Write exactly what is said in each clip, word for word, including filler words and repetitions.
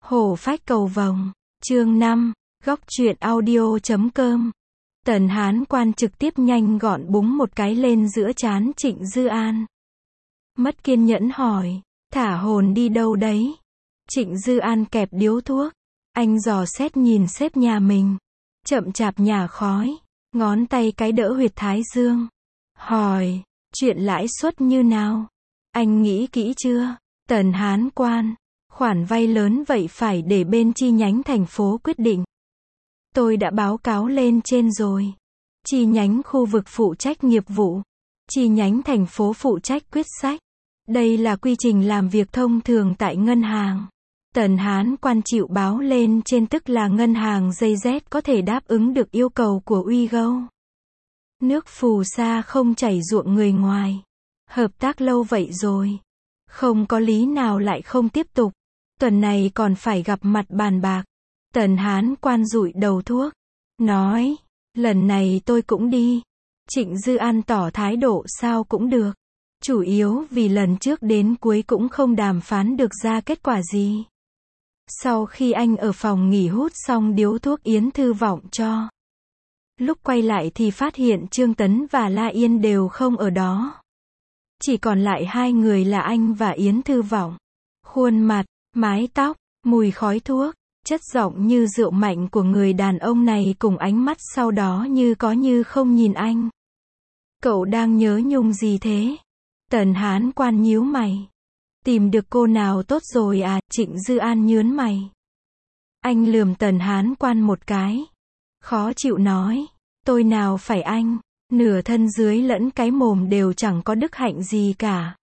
Hổ phách cầu vồng. Chương năm. Góc truyện audio chấm com. Tần Hán Quan trực tiếp nhanh gọn búng một cái lên giữa trán Trịnh Dư An. Mất kiên nhẫn hỏi, thả hồn đi đâu đấy? Trịnh Dư An kẹp điếu thuốc. Anh dò xét nhìn sếp nhà mình. Chậm chạp nhả khói. Ngón tay cái đỡ huyệt thái dương. Hỏi, chuyện lãi suất như nào? Anh nghĩ kỹ chưa? Tần Hán Quan, khoản vay lớn vậy phải để bên chi nhánh thành phố quyết định. Tôi đã báo cáo lên trên rồi. Chi nhánh khu vực phụ trách nghiệp vụ. Chi nhánh thành phố phụ trách quyết sách. Đây là quy trình làm việc thông thường tại ngân hàng. Tần Hán Quan chịu báo lên trên tức là ngân hàng giê dét có thể đáp ứng được yêu cầu của Uigo. Nước phù sa không chảy ruộng người ngoài. Hợp tác lâu vậy rồi. Không có lý nào lại không tiếp tục. Tuần này còn phải gặp mặt bàn bạc. Tần Hán Quan dụi đầu thuốc. Nói, lần này tôi cũng đi. Trịnh Dư An tỏ thái độ sao cũng được. Chủ yếu vì lần trước đến cuối cũng không đàm phán được ra kết quả gì. Sau khi anh ở phòng nghỉ hút xong điếu thuốc Yến Thư Vọng cho. Lúc quay lại thì phát hiện Trương Tấn và La Yên đều không ở đó. Chỉ còn lại hai người là anh và Yến Thư Vọng. Khuôn mặt, mái tóc, mùi khói thuốc, chất giọng như rượu mạnh của người đàn ông này cùng ánh mắt sau đó như có như không nhìn anh. Cậu đang nhớ nhung gì thế? Tần Hán Quan nhíu mày. Tìm được cô nào tốt rồi à? Trịnh Dư An nhớn mày. Anh lườm Tần Hán Quan một cái. Khó chịu nói, tôi nào phải anh, nửa thân dưới lẫn cái mồm đều chẳng có đức hạnh gì cả.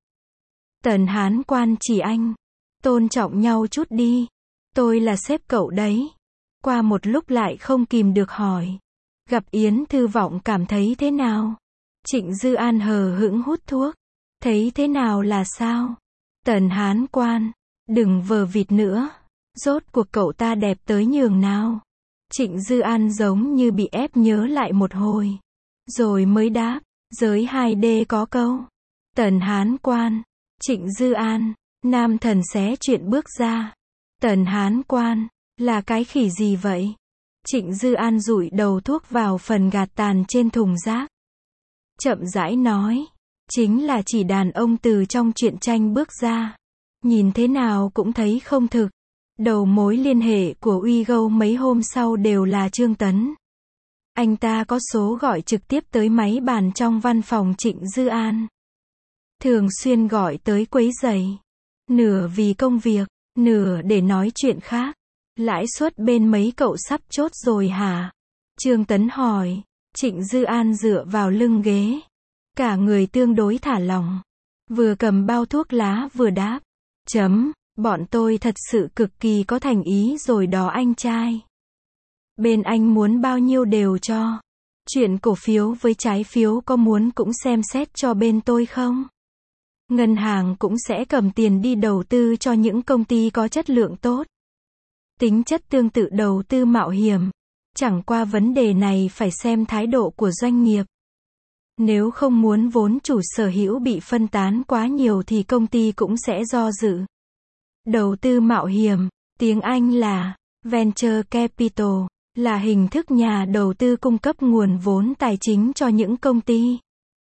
Tần Hán Quan chỉ anh. Tôn trọng nhau chút đi. Tôi là sếp cậu đấy. Qua một lúc lại không kìm được hỏi. Gặp Yến Thư Vọng cảm thấy thế nào? Trịnh Dư An hờ hững hút thuốc. Thấy thế nào là sao? Tần Hán Quan, đừng vờ vịt nữa. Rốt cuộc cậu ta đẹp tới nhường nào? Trịnh Dư An giống như bị ép nhớ lại một hồi. Rồi mới đáp, giới hai D có câu. Tần Hán Quan, Trịnh Dư An, nam thần xé chuyện bước ra. Tần Hán Quan, là cái khỉ gì vậy? Trịnh Dư An dụi đầu thuốc vào phần gạt tàn trên thùng rác. Chậm rãi nói, chính là chỉ đàn ông từ trong truyện tranh bước ra. Nhìn thế nào cũng thấy không thực. Đầu mối liên hệ của Uigo mấy hôm sau đều là Trương Tấn. Anh ta có số gọi trực tiếp tới máy bàn trong văn phòng Trịnh Dư An. Thường xuyên gọi tới quấy rầy. Nửa vì công việc, nửa để nói chuyện khác. Lãi suất bên mấy cậu sắp chốt rồi hả? Trương Tấn hỏi. Trịnh Dư An dựa vào lưng ghế. Cả người tương đối thả lỏng. Vừa cầm bao thuốc lá vừa đáp. Chấm, bọn tôi thật sự cực kỳ có thành ý rồi đó anh trai. Bên anh muốn bao nhiêu đều cho. Chuyện cổ phiếu với trái phiếu có muốn cũng xem xét cho bên tôi không? Ngân hàng cũng sẽ cầm tiền đi đầu tư cho những công ty có chất lượng tốt. Tính chất tương tự đầu tư mạo hiểm. Chẳng qua vấn đề này phải xem thái độ của doanh nghiệp. Nếu không muốn vốn chủ sở hữu bị phân tán quá nhiều thì công ty cũng sẽ do dự. Đầu tư mạo hiểm, tiếng Anh là Venture Capital, là hình thức nhà đầu tư cung cấp nguồn vốn tài chính cho những công ty.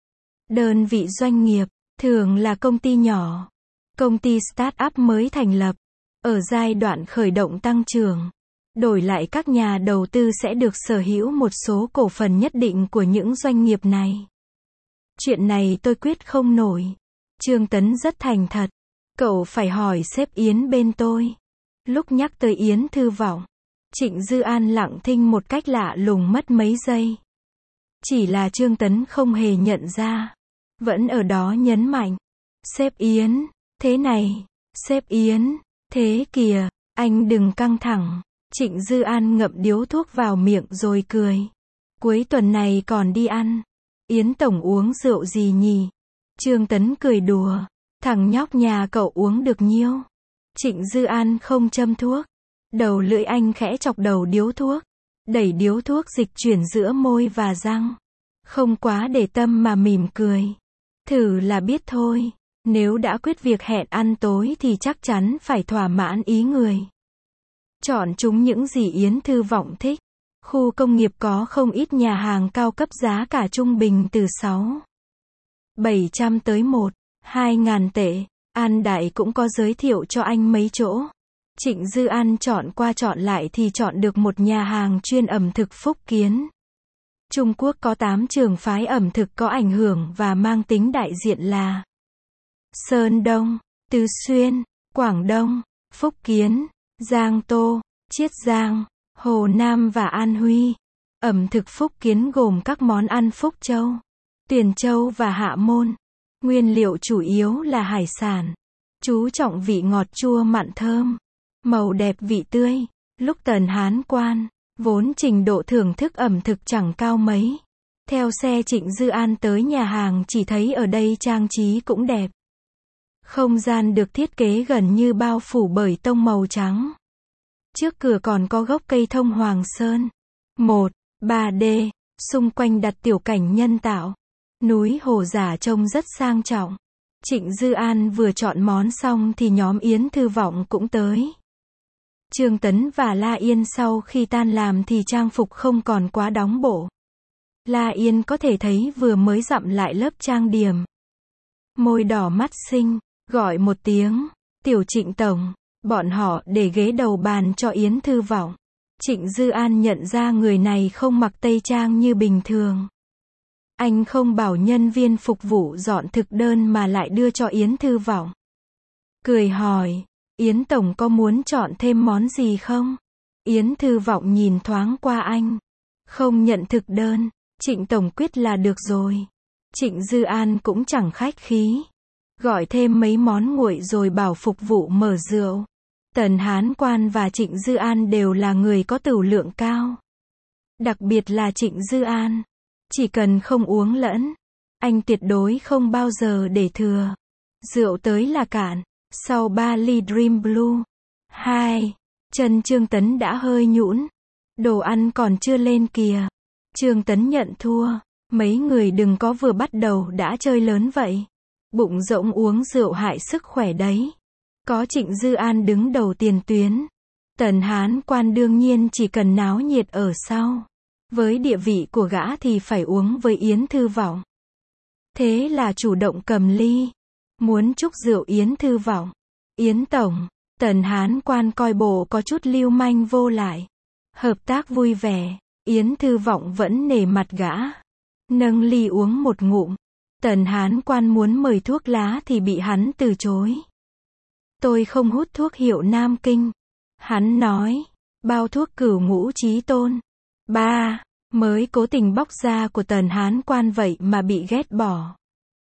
Đơn vị doanh nghiệp, thường là công ty nhỏ, công ty start-up mới thành lập, ở giai đoạn khởi động tăng trưởng. Đổi lại các nhà đầu tư sẽ được sở hữu một số cổ phần nhất định của những doanh nghiệp này. Chuyện này tôi quyết không nổi. Trương Tấn rất thành thật. Cậu phải hỏi sếp Yến bên tôi. Lúc nhắc tới Yến Thư Vọng, Trịnh Dư An lặng thinh một cách lạ lùng mất mấy giây. Chỉ là Trương Tấn không hề nhận ra. Vẫn ở đó nhấn mạnh. Sếp Yến, thế này. Sếp Yến, thế kìa, anh đừng căng thẳng. Trịnh Dư An ngậm điếu thuốc vào miệng rồi cười. Cuối tuần này còn đi ăn. Yến tổng uống rượu gì nhỉ? Trương Tấn cười đùa. Thằng nhóc nhà cậu uống được nhiêu? Trịnh Dư An không châm thuốc. Đầu lưỡi anh khẽ chọc đầu điếu thuốc. Đẩy điếu thuốc dịch chuyển giữa môi và răng. Không quá để tâm mà mỉm cười. Thử là biết thôi. Nếu đã quyết việc hẹn ăn tối thì chắc chắn phải thỏa mãn ý người. Chọn chúng những gì Yến Thư Vọng thích. Khu công nghiệp có không ít nhà hàng cao cấp giá cả trung bình từ sáu bảy trăm tới một hai ngàn tệ. An Đại cũng có giới thiệu cho anh mấy chỗ. Trịnh Dư An chọn qua chọn lại thì chọn được một nhà hàng chuyên ẩm thực Phúc Kiến. Trung Quốc có tám trường phái ẩm thực có ảnh hưởng và mang tính đại diện là Sơn Đông, Tứ Xuyên, Quảng Đông, Phúc Kiến, Giang Tô, Chiết Giang, Hồ Nam và An Huy. Ẩm thực Phúc Kiến gồm các món ăn Phúc Châu, Tuyền Châu và Hạ Môn. Nguyên liệu chủ yếu là hải sản. Chú trọng vị ngọt chua mặn thơm, màu đẹp vị tươi. Lúc Tần Hán Quan, vốn trình độ thưởng thức ẩm thực chẳng cao mấy. Theo xe Trịnh Dư An tới nhà hàng chỉ thấy ở đây trang trí cũng đẹp. Không gian được thiết kế gần như bao phủ bởi tông màu trắng. Trước cửa còn có gốc cây thông Hoàng Sơn. một, ba D, xung quanh đặt tiểu cảnh nhân tạo. Núi hồ giả trông rất sang trọng. Trịnh Dư An vừa chọn món xong thì nhóm Yến Thư Vọng cũng tới. Trương Tấn và La Yên sau khi tan làm thì trang phục không còn quá đóng bộ. La Yên có thể thấy vừa mới dặm lại lớp trang điểm. Môi đỏ mắt xinh, gọi một tiếng, tiểu Trịnh tổng. Bọn họ để ghế đầu bàn cho Yến Thư Vọng. Trịnh Dư An nhận ra người này không mặc tây trang như bình thường. Anh không bảo nhân viên phục vụ dọn thực đơn mà lại đưa cho Yến Thư Vọng. Cười hỏi, Yến tổng có muốn chọn thêm món gì không? Yến Thư Vọng nhìn thoáng qua anh. Không nhận thực đơn, Trịnh tổng quyết là được rồi. Trịnh Dư An cũng chẳng khách khí. Gọi thêm mấy món nguội rồi bảo phục vụ mở rượu. Tần Hán Quan và Trịnh Dư An đều là người có tửu lượng cao. Đặc biệt là Trịnh Dư An. Chỉ cần không uống lẫn, anh tuyệt đối không bao giờ để thừa. Rượu tới là cạn. Sau ba ly Dream Blue. hai. Chân Trương Tấn đã hơi nhũn. Đồ ăn còn chưa lên kìa. Trương Tấn nhận thua. Mấy người đừng có vừa bắt đầu đã chơi lớn vậy. Bụng rỗng uống rượu hại sức khỏe đấy. Có Trịnh Dư An đứng đầu tiền tuyến. Tần Hán Quan đương nhiên chỉ cần náo nhiệt ở sau. Với địa vị của gã thì phải uống với Yến Thư Vọng. Thế là chủ động cầm ly. Muốn chúc rượu Yến Thư Vọng. Yến tổng, Tần Hán Quan coi bộ có chút lưu manh vô lại. Hợp tác vui vẻ. Yến Thư Vọng vẫn nể mặt gã. Nâng ly uống một ngụm. Tần Hán Quan muốn mời thuốc lá thì bị hắn từ chối. Tôi không hút thuốc hiệu Nam Kinh. Hắn nói. Bao thuốc Cửu Ngũ Chí Tôn. Ba. Mới cố tình bóc ra của Tần Hán Quan vậy mà bị ghét bỏ.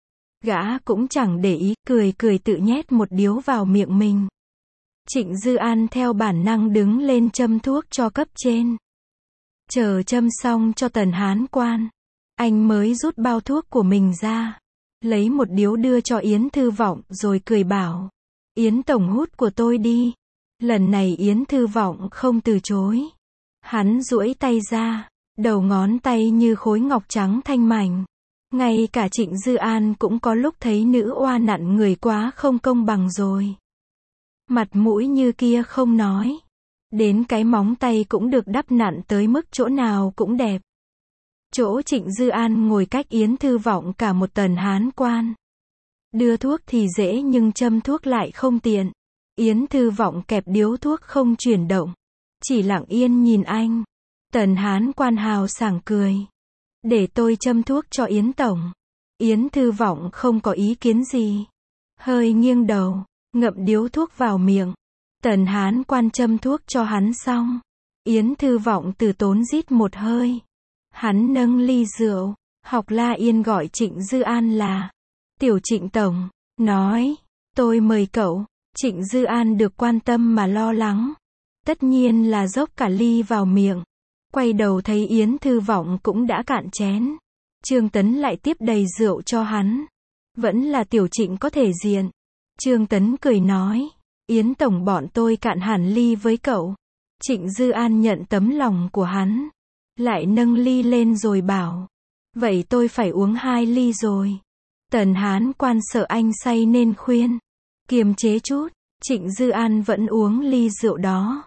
Gã cũng chẳng để ý, cười cười tự nhét một điếu vào miệng mình. Trịnh Dư An theo bản năng đứng lên châm thuốc cho cấp trên. Chờ châm xong cho Tần Hán Quan. Anh mới rút bao thuốc của mình ra. Lấy một điếu đưa cho Yến Thư Vọng rồi cười bảo. Yến tổng hút của tôi đi. Lần này Yến Thư Vọng không từ chối. Hắn duỗi tay ra. Đầu ngón tay như khối ngọc trắng thanh mảnh. Ngay cả Trịnh Dư An cũng có lúc thấy nữ oa nặn người quá không công bằng rồi. Mặt mũi như kia không nói. Đến cái móng tay cũng được đắp nặn tới mức chỗ nào cũng đẹp. Chỗ Trịnh Dư An ngồi cách Yến Thư Vọng cả một Tần Hán Quan. Đưa thuốc thì dễ nhưng châm thuốc lại không tiện. Yến Thư Vọng kẹp điếu thuốc không chuyển động. Chỉ lặng yên nhìn anh. Tần Hán Quan hào sảng cười. Để tôi châm thuốc cho Yến tổng. Yến Thư Vọng không có ý kiến gì. Hơi nghiêng đầu, ngậm điếu thuốc vào miệng. Tần Hán Quan châm thuốc cho hắn xong. Yến Thư Vọng từ tốn rít một hơi. Hắn nâng ly rượu. Học La Yên gọi Trịnh Dư An là Tiểu Trịnh tổng. Nói, tôi mời cậu. Trịnh Dư An được quan tâm mà lo lắng. Tất nhiên là dốc cả ly vào miệng. Quay đầu thấy Yến Thư Vọng cũng đã cạn chén. Trương Tấn lại tiếp đầy rượu cho hắn. Vẫn là Tiểu Trịnh có thể diện. Trương Tấn cười nói. Yến tổng bọn tôi cạn hẳn ly với cậu. Trịnh Dư An nhận tấm lòng của hắn. Lại nâng ly lên rồi bảo. Vậy tôi phải uống hai ly rồi. Tần Hán Quan sợ anh say nên khuyên. Kiềm chế chút. Trịnh Dư An vẫn uống ly rượu đó.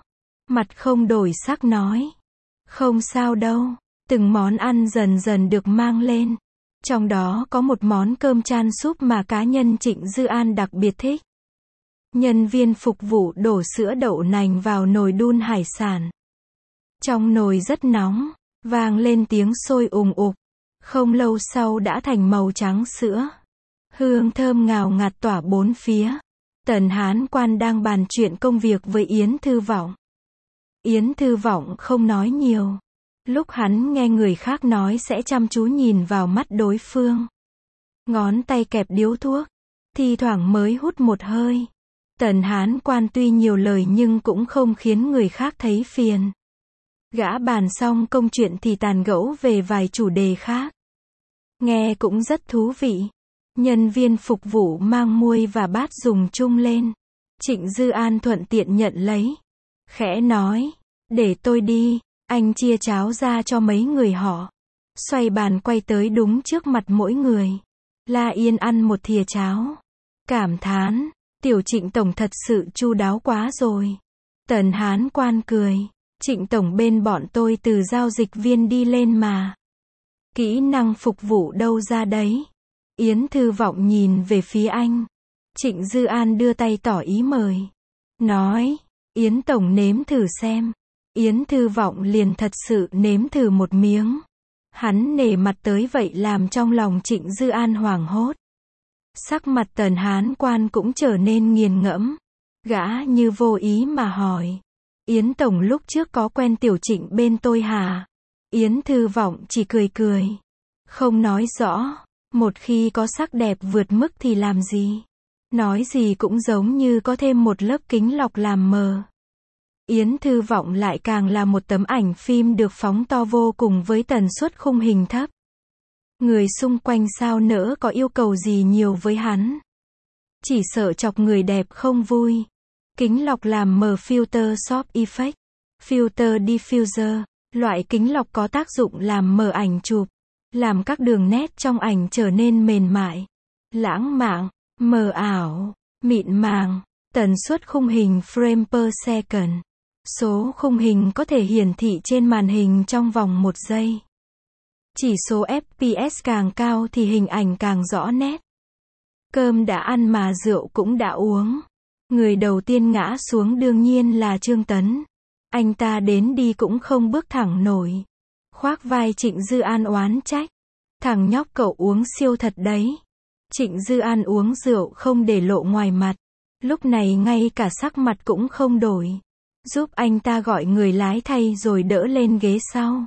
Mặt không đổi sắc nói. Không sao đâu. Từng món ăn dần dần được mang lên. Trong đó có một món cơm chan súp mà cá nhân Trịnh Dư An đặc biệt thích. Nhân viên phục vụ đổ sữa đậu nành vào nồi đun hải sản. Trong nồi rất nóng, vang lên tiếng sôi ùng ục. Không lâu sau đã thành màu trắng sữa. Hương thơm ngào ngạt tỏa bốn phía. Tần Hán Quan đang bàn chuyện công việc với Yến Thư Vọng. Yến Thư Vọng không nói nhiều. Lúc hắn nghe người khác nói sẽ chăm chú nhìn vào mắt đối phương. Ngón tay kẹp điếu thuốc, thi thoảng mới hút một hơi. Tần Hán Quan tuy nhiều lời nhưng cũng không khiến người khác thấy phiền. Gã bàn xong công chuyện thì tàn gẫu về vài chủ đề khác. Nghe cũng rất thú vị. Nhân viên phục vụ mang muôi và bát dùng chung lên. Trịnh Dư An thuận tiện nhận lấy. Khẽ nói, để tôi đi, anh chia cháo ra cho mấy người họ. Xoay bàn quay tới đúng trước mặt mỗi người. La Yên ăn một thìa cháo. Cảm thán, tiểu Trịnh Tổng thật sự chu đáo quá rồi. Tần Hán Quan cười. Trịnh Tổng bên bọn tôi từ giao dịch viên đi lên mà. Kỹ năng phục vụ đâu ra đấy. Yến Thư Vọng nhìn về phía anh. Trịnh Dư An đưa tay tỏ ý mời. Nói, Yến Tổng nếm thử xem. Yến Thư Vọng liền thật sự nếm thử một miếng. Hắn nể mặt tới vậy làm trong lòng Trịnh Dư An hoảng hốt. Sắc mặt Tần Hán Quan cũng trở nên nghiền ngẫm. Gã như vô ý mà hỏi. Yến Tổng lúc trước có quen tiểu Trịnh bên tôi hả? Yến Thư Vọng chỉ cười cười. Không nói rõ. Một khi có sắc đẹp vượt mức thì làm gì? Nói gì cũng giống như có thêm một lớp kính lọc làm mờ. Yến Thư Vọng lại càng là một tấm ảnh phim được phóng to vô cùng với tần suất khung hình thấp. Người xung quanh sao nỡ có yêu cầu gì nhiều với hắn. Chỉ sợ chọc người đẹp không vui. Kính lọc làm mờ filter Soft Effect, filter diffuser, loại kính lọc có tác dụng làm mờ ảnh chụp, làm các đường nét trong ảnh trở nên mềm mại, lãng mạn, mờ ảo, mịn màng. Tần suất khung hình frame per second. Số khung hình có thể hiển thị trên màn hình trong vòng một giây. Chỉ số F P S càng cao thì hình ảnh càng rõ nét. Cơm đã ăn mà rượu cũng đã uống. Người đầu tiên ngã xuống đương nhiên là Trương Tấn. Anh ta đến đi cũng không bước thẳng nổi. Khoác vai Trịnh Dư An oán trách. Thằng nhóc cậu uống siêu thật đấy. Trịnh Dư An uống rượu không để lộ ngoài mặt. Lúc này ngay cả sắc mặt cũng không đổi. Giúp anh ta gọi người lái thay rồi đỡ lên ghế sau.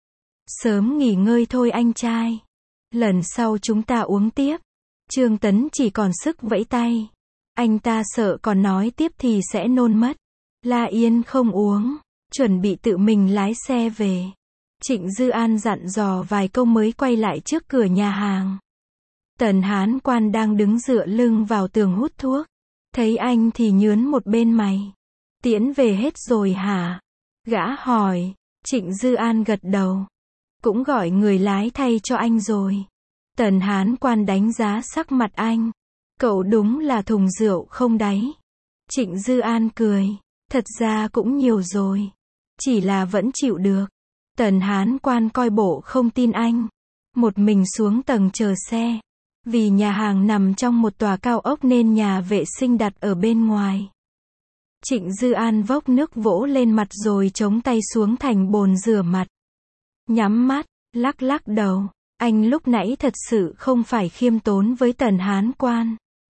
Sớm nghỉ ngơi thôi anh trai. Lần sau chúng ta uống tiếp. Trương Tấn chỉ còn sức vẫy tay. Anh ta sợ còn nói tiếp thì sẽ nôn mất. La Yên không uống. Chuẩn bị tự mình lái xe về. Trịnh Dư An dặn dò vài câu mới quay lại trước cửa nhà hàng. Tần Hán Quan đang đứng dựa lưng vào tường hút thuốc. Thấy anh thì nhướn một bên mày. Tiễn về hết rồi hả? Gã hỏi. Trịnh Dư An gật đầu. Cũng gọi người lái thay cho anh rồi. Tần Hán Quan đánh giá sắc mặt anh. Cậu đúng là thùng rượu không đáy. Trịnh Dư An cười. Thật ra cũng nhiều rồi. Chỉ là vẫn chịu được. Tần Hán Quan coi bộ không tin anh. Một mình xuống tầng chờ xe. Vì nhà hàng nằm trong một tòa cao ốc nên nhà vệ sinh đặt ở bên ngoài. Trịnh Dư An vốc nước vỗ lên mặt rồi chống tay xuống thành bồn rửa mặt. Nhắm mắt, lắc lắc đầu. Anh lúc nãy thật sự không phải khiêm tốn với Tần Hán Quan.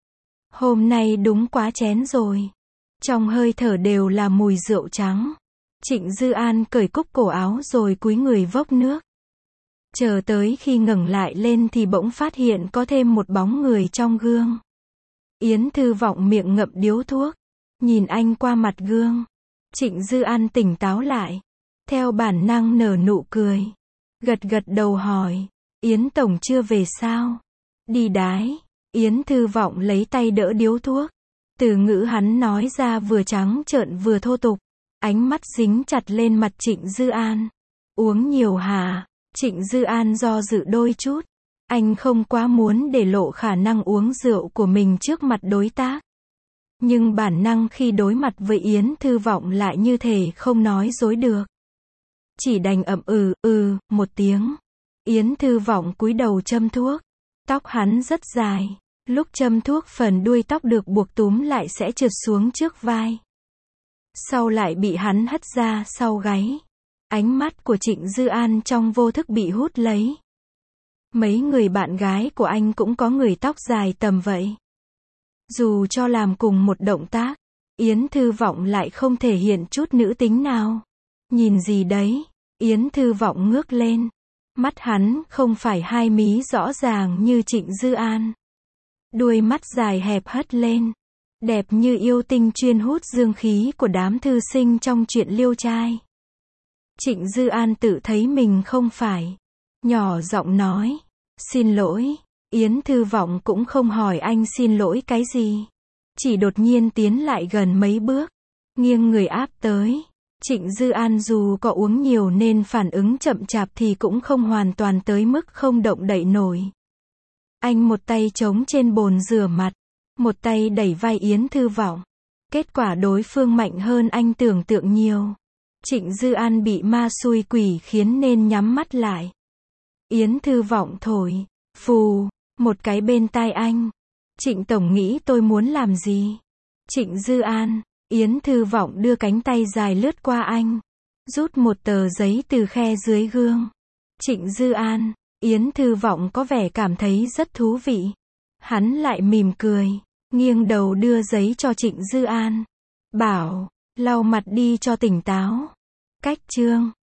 Hôm nay đúng quá chén rồi. Trong hơi thở đều là mùi rượu trắng. Trịnh Dư An cởi cúc cổ áo rồi cúi người vốc nước. Chờ tới khi ngẩng lại lên thì bỗng phát hiện có thêm một bóng người trong gương. Yến Thư Vọng miệng ngậm điếu thuốc. Nhìn anh qua mặt gương. Trịnh Dư An tỉnh táo lại. Theo bản năng nở nụ cười. Gật gật đầu hỏi. Yến Tổng chưa về sao? Đi đái. Yến Thư Vọng lấy tay đỡ điếu thuốc. Từ ngữ hắn nói ra vừa trắng trợn vừa thô tục. Ánh mắt dính chặt lên mặt Trịnh Dư An. Uống nhiều hả? Trịnh Dư An do dự đôi chút. Anh không quá muốn để lộ khả năng uống rượu của mình trước mặt đối tác. Nhưng bản năng khi đối mặt với Yến Thư Vọng lại như thể không nói dối được. Chỉ đành ậm ừ, ừ, một tiếng. Yến Thư Vọng cúi đầu châm thuốc. Tóc hắn rất dài. Lúc châm thuốc phần đuôi tóc được buộc túm lại sẽ trượt xuống trước vai. Sau lại bị hắn hất ra sau gáy. Ánh mắt của Trịnh Dư An trong vô thức bị hút lấy. Mấy người bạn gái của anh cũng có người tóc dài tầm vậy. Dù cho làm cùng một động tác, Yến Thư Vọng lại không thể hiện chút nữ tính nào. Nhìn gì đấy? Yến Thư Vọng ngước lên. Mắt hắn không phải hai mí rõ ràng như Trịnh Dư An. Đuôi mắt dài hẹp hất lên. Đẹp như yêu tinh chuyên hút dương khí của đám thư sinh trong truyện Liêu Trai. Trịnh Dư An tự thấy mình không phải. Nhỏ giọng nói. Xin lỗi. Yến Thư Vọng cũng không hỏi anh xin lỗi cái gì. Chỉ đột nhiên tiến lại gần mấy bước. Nghiêng người áp tới. Trịnh Dư An dù có uống nhiều nên phản ứng chậm chạp thì cũng không hoàn toàn tới mức không động đậy nổi. Anh một tay chống trên bồn rửa mặt. Một tay đẩy vai Yến Thư Vọng. Kết quả đối phương mạnh hơn anh tưởng tượng nhiều. Trịnh Dư An bị ma xui quỷ khiến nên nhắm mắt lại. Yến Thư Vọng thổi. Phù. Một cái bên tai anh. Trịnh Tổng nghĩ tôi muốn làm gì? Trịnh Dư An. Yến Thư Vọng đưa cánh tay dài lướt qua anh. Rút một tờ giấy từ khe dưới gương. Trịnh Dư An. Yến Thư Vọng có vẻ cảm thấy rất thú vị. Hắn lại mỉm cười. Nghiêng đầu đưa giấy cho Trịnh Dư An. Bảo. Lau mặt đi cho tỉnh táo. Cách chương.